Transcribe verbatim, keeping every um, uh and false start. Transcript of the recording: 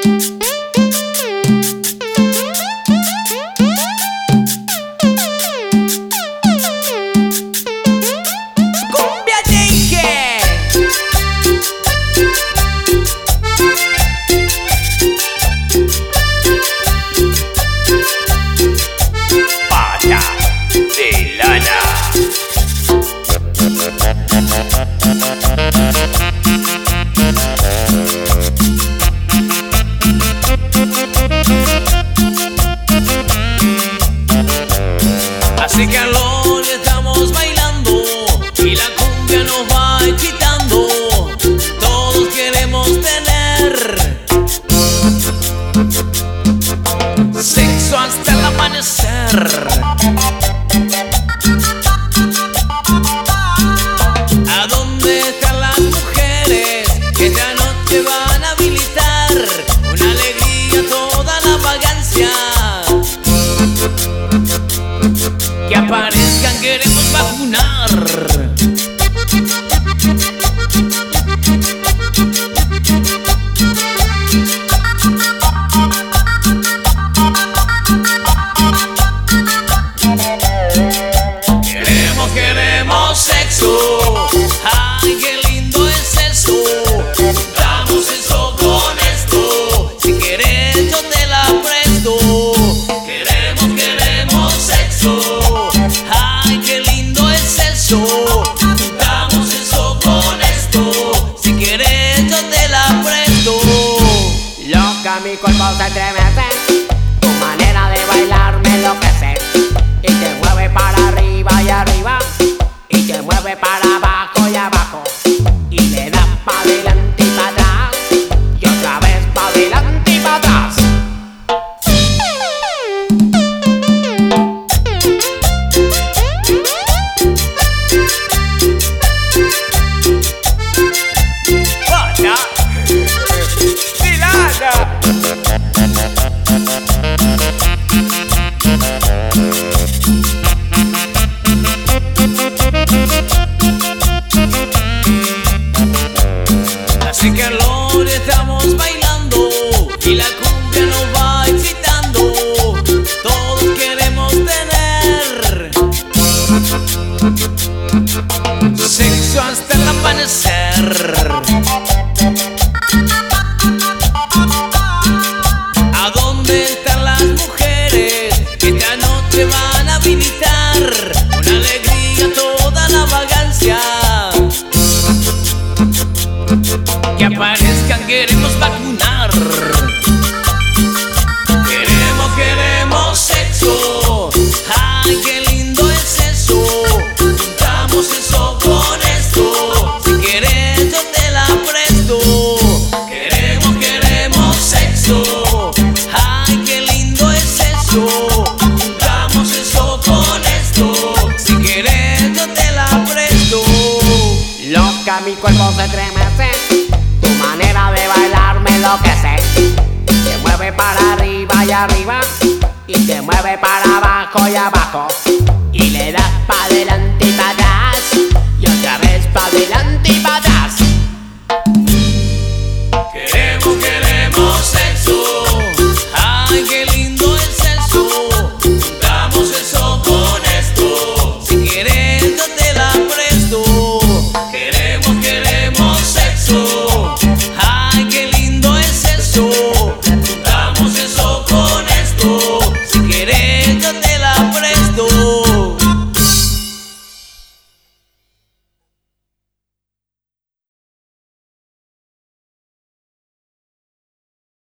Hace calor y estamos bailando y la cumbia nos va excitando. Todos queremos tener sexo hasta el amanecer. ¿A dónde están las mujeres que esta noche van a habilitar una alegría, toda la vagancia? Que aparezcan, queremos vacunar. Queremos, queremos sexo. Ay, qué lindo es eso. Damos eso con esto. Si quieres yo te la presto. Queremos, queremos sexo. Ay, qué lindo es eso. Damos eso con esto. Si quieres yo te la presto. Loca, mi cuerpo se estremece. Tu manera de bailar me enloquece. Y te mueve para arriba y arriba. Y te mueve para abajo y abajo. Y le das pa' adelante y pa' atrás. Y otra vez pa' adelante y pa' atrás. Hace calor y estamos bailando y la cumbia nos va excitando. Todos queremos tener sexo hasta el amanecer. ¿A dónde están las mujeres que esta noche van a habilitar una alegría, toda la vagancia? Que aparezcan, queremos vacunar. Queremos, queremos sexo. Ay, qué lindo es eso. Juntamos eso con esto. Si quieres yo te la presto. Queremos, queremos sexo. Ay, qué lindo es eso. Juntamos eso con esto. Si quieres yo te la presto. Loca, mi cuerpo se estremece. Tu manera de bailar me enloquece. Te mueve para arriba y arriba. Y te mueve para abajo y abajo.